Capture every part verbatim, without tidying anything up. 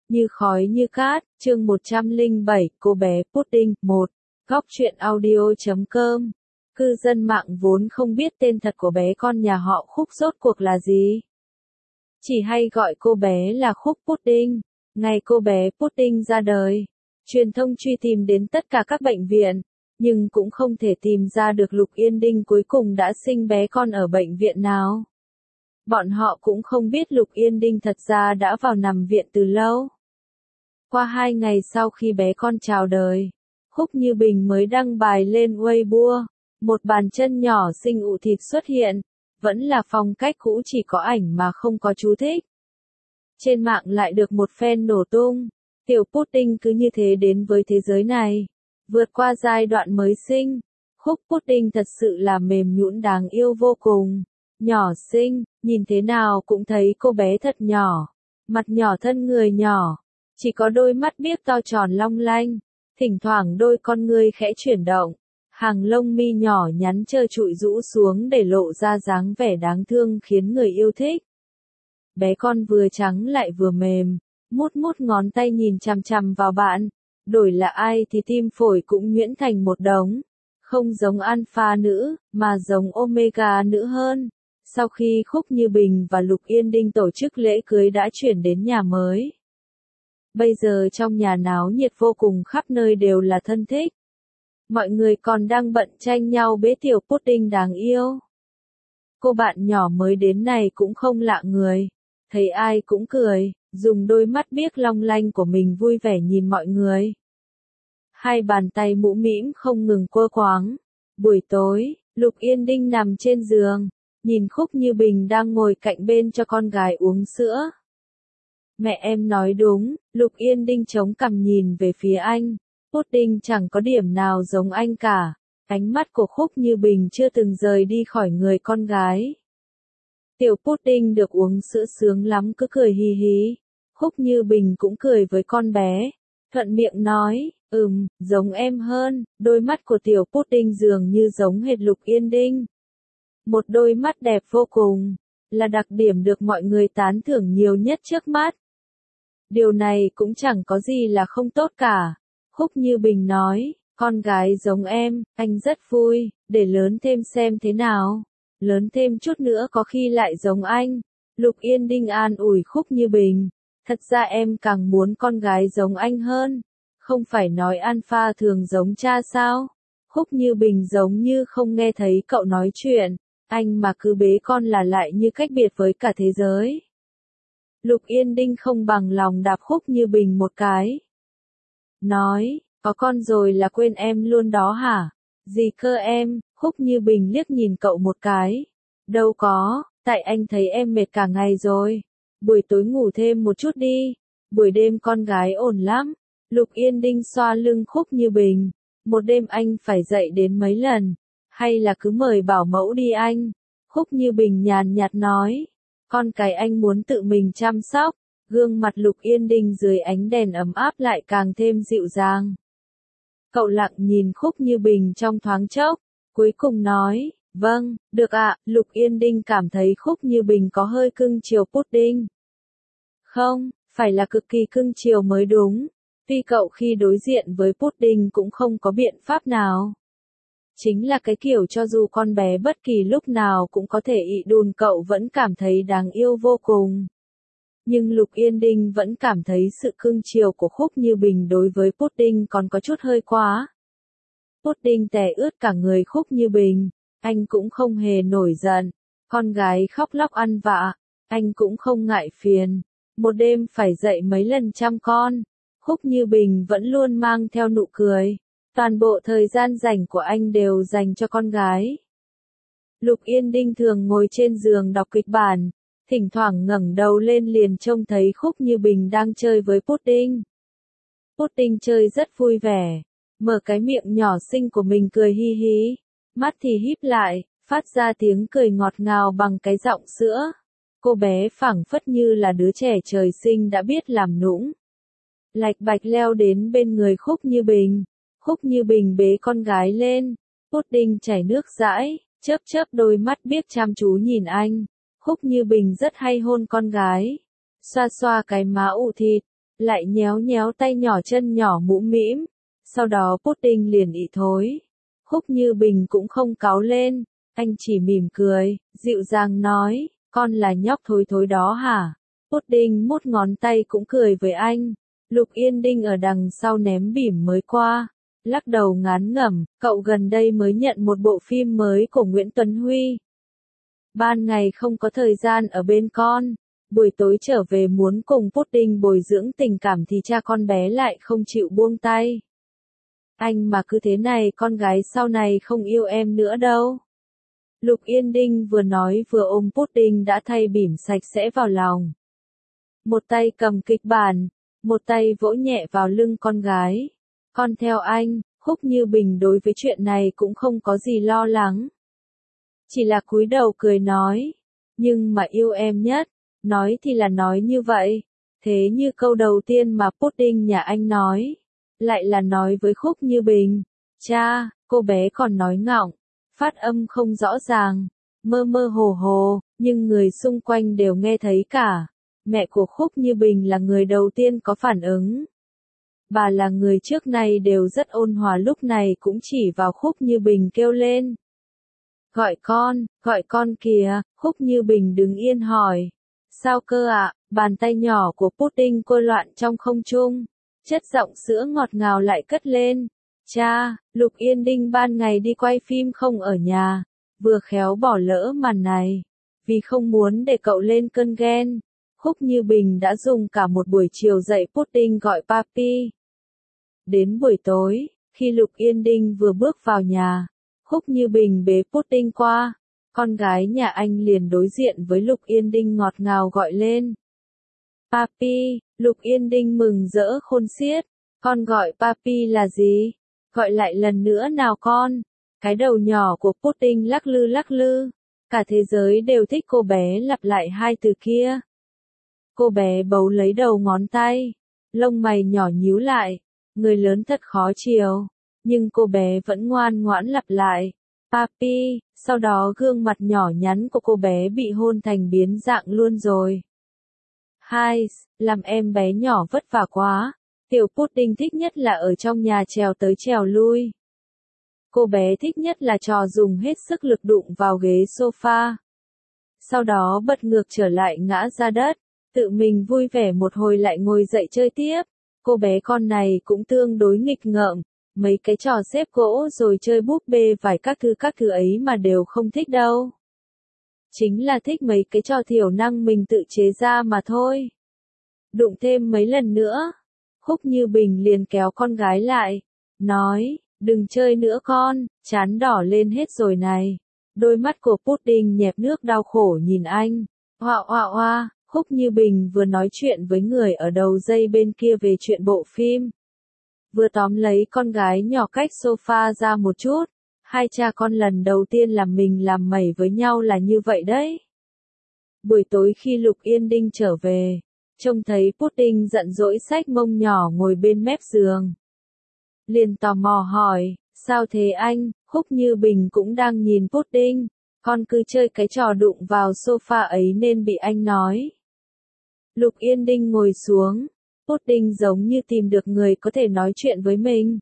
Như khói như cát, chương một trăm lẻ bảy, cô bé Pudding, một. Góc truyện audio chấm com. Cư dân mạng vốn không biết tên thật của bé con nhà họ Khúc rốt cuộc là gì. Chỉ hay gọi cô bé là Khúc Pudding. Ngày cô bé Pudding ra đời, truyền thông truy tìm đến tất cả các bệnh viện, nhưng cũng không thể tìm ra được Lục Yên Đinh cuối cùng đã sinh bé con ở bệnh viện nào. Bọn họ cũng không biết Lục Yên Đinh thật ra đã vào nằm viện từ lâu. Qua hai ngày sau khi bé con chào đời, Khúc Như Bình mới đăng bài lên Weibo, một bàn chân nhỏ xinh ụ thịt xuất hiện, vẫn là phong cách cũ chỉ có ảnh mà không có chú thích. Trên mạng lại được một phen nổ tung, tiểu Pudding cứ như thế đến với thế giới này, vượt qua giai đoạn mới sinh. Khúc Pudding thật sự là mềm nhũn đáng yêu vô cùng, nhỏ xinh, nhìn thế nào cũng thấy cô bé thật nhỏ, mặt nhỏ thân người nhỏ. Chỉ có đôi mắt biếc to tròn long lanh, thỉnh thoảng đôi con ngươi khẽ chuyển động, hàng lông mi nhỏ nhắn trơ trụi rũ xuống để lộ ra dáng vẻ đáng thương khiến người yêu thích. Bé con vừa trắng lại vừa mềm, mút mút ngón tay nhìn chằm chằm vào bạn, đổi là ai thì tim phổi cũng nhuyễn thành một đống, không giống alpha nữ, mà giống omega nữ hơn. Sau khi Khúc Như Bình và Lục Yên Đinh tổ chức lễ cưới đã chuyển đến nhà mới. Bây giờ trong nhà náo nhiệt vô cùng, khắp nơi đều là thân thích. Mọi người còn đang bận tranh nhau bế tiểu Pudding đáng yêu. Cô bạn nhỏ mới đến này cũng không lạ người, thấy ai cũng cười, dùng đôi mắt biếc long lanh của mình vui vẻ nhìn mọi người. Hai bàn tay mũ mĩm không ngừng quơ quáng. Buổi tối, Lục Yên Đinh nằm trên giường, nhìn Khúc Như Bình đang ngồi cạnh bên cho con gái uống sữa. Mẹ em nói đúng, Lục Yên Đinh chống cằm nhìn về phía anh. Pudding chẳng có điểm nào giống anh cả. Ánh mắt của Khúc Như Bình chưa từng rời đi khỏi người con gái. Tiểu Pudding được uống sữa sướng lắm cứ cười hì hí. Khúc Như Bình cũng cười với con bé, thuận miệng nói, ừm, giống em hơn. Đôi mắt của tiểu Pudding dường như giống hệt Lục Yên Đinh. Một đôi mắt đẹp vô cùng, là đặc điểm được mọi người tán thưởng nhiều nhất trước mắt. Điều này cũng chẳng có gì là không tốt cả. Khúc Như Bình nói, con gái giống em, anh rất vui, để lớn thêm xem thế nào. Lớn thêm chút nữa có khi lại giống anh. Lục Yên Đinh an ủi Khúc Như Bình, thật ra em càng muốn con gái giống anh hơn. Không phải nói alpha thường giống cha sao? Khúc Như Bình giống như không nghe thấy cậu nói chuyện, anh mà cứ bế con là lại như cách biệt với cả thế giới. Lục Yên Đinh không bằng lòng đạp Khúc Như Bình một cái. Nói, có con rồi là quên em luôn đó hả? Gì cơ em? Khúc Như Bình liếc nhìn cậu một cái. Đâu có, tại anh thấy em mệt cả ngày rồi. Buổi tối ngủ thêm một chút đi. Buổi đêm con gái ổn lắm. Lục Yên Đinh xoa lưng Khúc Như Bình. Một đêm anh phải dậy đến mấy lần. Hay là cứ mời bảo mẫu đi anh? Khúc Như Bình nhàn nhạt nói. Con cái anh muốn tự mình chăm sóc. Gương mặt Lục Yên Đinh dưới ánh đèn ấm áp lại càng thêm dịu dàng. Cậu lặng nhìn Khúc Như Bình trong thoáng chốc, cuối cùng nói, vâng, được ạ. Lục Yên Đinh cảm thấy Khúc Như Bình có hơi cưng chiều Pudding. Không, phải là cực kỳ cưng chiều mới đúng. Tuy cậu khi đối diện với Pudding cũng không có biện pháp nào. Chính là cái kiểu cho dù con bé bất kỳ lúc nào cũng có thể ị đùn cậu vẫn cảm thấy đáng yêu vô cùng. Nhưng Lục Yên Đinh vẫn cảm thấy sự cưng chiều của Khúc Như Bình đối với Pudding còn có chút hơi quá. Pudding tè ướt cả người Khúc Như Bình, anh cũng không hề nổi giận. Con gái khóc lóc ăn vạ, anh cũng không ngại phiền. Một đêm phải dậy mấy lần chăm con, Khúc Như Bình vẫn luôn mang theo nụ cười. Toàn bộ thời gian rảnh của anh đều dành cho con gái. Lục Yên Đinh thường ngồi trên giường đọc kịch bản, thỉnh thoảng ngẩng đầu lên liền trông thấy Khúc Như Bình đang chơi với Pudding. Pudding chơi rất vui vẻ, mở cái miệng nhỏ xinh của mình cười hi hí, mắt thì híp lại, phát ra tiếng cười ngọt ngào bằng cái giọng sữa. Cô bé phảng phất như là đứa trẻ trời sinh đã biết làm nũng. Lạch bạch leo đến bên người Khúc Như Bình. Khúc Như Bình bế con gái lên, Pudding chảy nước dãi, chớp chớp đôi mắt biếc chăm chú nhìn anh. Khúc Như Bình rất hay hôn con gái, xoa xoa cái má ụ thịt, lại nhéo nhéo tay nhỏ chân nhỏ mũm mĩm. Sau đó pudding liền ị thối. Khúc Như Bình cũng không cáu lên, anh chỉ mỉm cười, dịu dàng nói, con là nhóc thối thối đó hả? Pudding mút ngón tay cũng cười với anh. Lục Yên Đinh ở đằng sau ném bỉm mới qua, lắc đầu ngán ngẩm, cậu gần đây mới nhận một bộ phim mới của Nguyễn Tuấn Huy. Ban ngày không có thời gian ở bên con, buổi tối trở về muốn cùng Pudding bồi dưỡng tình cảm thì cha con bé lại không chịu buông tay. Anh mà cứ thế này con gái sau này không yêu em nữa đâu. Lục Yên Đinh vừa nói vừa ôm Pudding đã thay bỉm sạch sẽ vào lòng. Một tay cầm kịch bản, một tay vỗ nhẹ vào lưng con gái. Con theo anh, Khúc Như Bình đối với chuyện này cũng không có gì lo lắng. Chỉ là cúi đầu cười nói, nhưng mà yêu em nhất, nói thì là nói như vậy, thế như câu đầu tiên mà Pudding nhà anh nói, lại là nói với Khúc Như Bình. Cha, cô bé còn nói ngọng, phát âm không rõ ràng, mơ mơ hồ hồ, nhưng người xung quanh đều nghe thấy cả. Mẹ của Khúc Như Bình là người đầu tiên có phản ứng. Bà là người trước nay đều rất ôn hòa, lúc này cũng chỉ vào Khúc Như Bình kêu lên. Gọi con, gọi con kìa. Khúc Như Bình đứng yên hỏi. Sao cơ ạ? À? Bàn tay nhỏ của Pudding cô loạn trong không trung. Chất giọng sữa ngọt ngào lại cất lên. Cha, Lục Yên Đinh ban ngày đi quay phim không ở nhà, vừa khéo bỏ lỡ màn này. Vì không muốn để cậu lên cơn ghen, Khúc Như Bình đã dùng cả một buổi chiều dạy Pudding gọi papi. Đến buổi tối, khi Lục Yên Đinh vừa bước vào nhà, Khúc Như Bình bế Pudding qua, con gái nhà anh liền đối diện với Lục Yên Đinh ngọt ngào gọi lên. Papi, Lục Yên Đinh mừng rỡ khôn xiết, con gọi papi là gì? Gọi lại lần nữa nào con. Cái đầu nhỏ của Pudding lắc lư lắc lư, cả thế giới đều thích cô bé lặp lại hai từ kia. Cô bé bấu lấy đầu ngón tay, lông mày nhỏ nhíu lại, người lớn thật khó chiều, nhưng cô bé vẫn ngoan ngoãn lặp lại, papi, sau đó gương mặt nhỏ nhắn của cô bé bị hôn thành biến dạng luôn rồi. Hai, làm em bé nhỏ vất vả quá, tiểu Pudding thích nhất là ở trong nhà trèo tới trèo lui. Cô bé thích nhất là trò dùng hết sức lực đụng vào ghế sofa. Sau đó bật ngược trở lại ngã ra đất. Tự mình vui vẻ một hồi lại ngồi dậy chơi tiếp. Cô bé con này cũng tương đối nghịch ngợm, mấy cái trò xếp gỗ rồi chơi búp bê vải các thứ các thứ ấy mà đều không thích đâu. Chính là thích mấy cái trò thiểu năng mình tự chế ra mà thôi. Đụng thêm mấy lần nữa, Khúc Như Bình liền kéo con gái lại, nói, đừng chơi nữa con, chán đỏ lên hết rồi này. Đôi mắt của Pudding nhẹp nước đau khổ nhìn anh, hoa hoa hoa. Khúc Như Bình vừa nói chuyện với người ở đầu dây bên kia về chuyện bộ phim, vừa tóm lấy con gái nhỏ cách sofa ra một chút. Hai cha con lần đầu tiên làm mình làm mẩy với nhau là như vậy đấy. Buổi tối khi Lục Yên Đinh trở về, trông thấy Pudding giận dỗi xách mông nhỏ ngồi bên mép giường. Liền tò mò hỏi, sao thế anh? Khúc Như Bình cũng đang nhìn Pudding, con cứ chơi cái trò đụng vào sofa ấy nên bị anh nói. Lục Yên Đinh ngồi xuống, Pudding giống như tìm được người có thể nói chuyện với mình.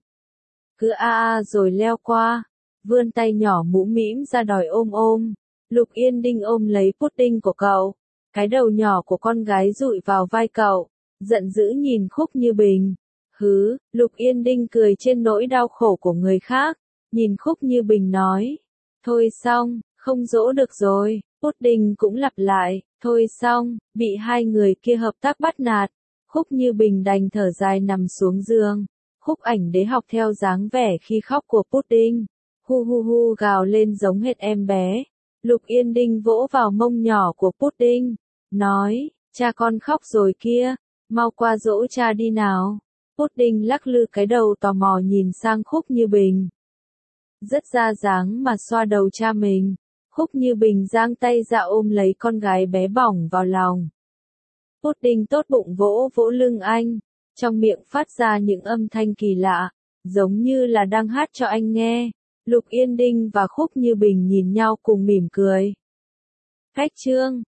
Cứ a a rồi leo qua, vươn tay nhỏ mũm mĩm ra đòi ôm ôm. Lục Yên Đinh ôm lấy Pudding của cậu, cái đầu nhỏ của con gái dụi vào vai cậu, giận dữ nhìn Khúc Như Bình. Hứ, Lục Yên Đinh cười trên nỗi đau khổ của người khác, nhìn Khúc Như Bình nói. Thôi xong, không dỗ được rồi. Pudding cũng lặp lại, thôi xong, bị hai người kia hợp tác bắt nạt. Khúc Như Bình đành thở dài nằm xuống giường. Khúc Ảnh Đế học theo dáng vẻ khi khóc của Pudding. Hu hu hu gào lên giống hệt em bé. Lục Yên Đinh vỗ vào mông nhỏ của Pudding, nói, cha con khóc rồi kia, mau qua dỗ cha đi nào. Pudding lắc lư cái đầu tò mò nhìn sang Khúc Như Bình. Rất ra dáng mà xoa đầu cha mình. Khúc Như Bình giang tay ra ôm lấy con gái bé bỏng vào lòng. Pudding tốt bụng vỗ vỗ lưng anh, trong miệng phát ra những âm thanh kỳ lạ, giống như là đang hát cho anh nghe. Lục Yên Đinh và Khúc Như Bình nhìn nhau cùng mỉm cười. Cách chương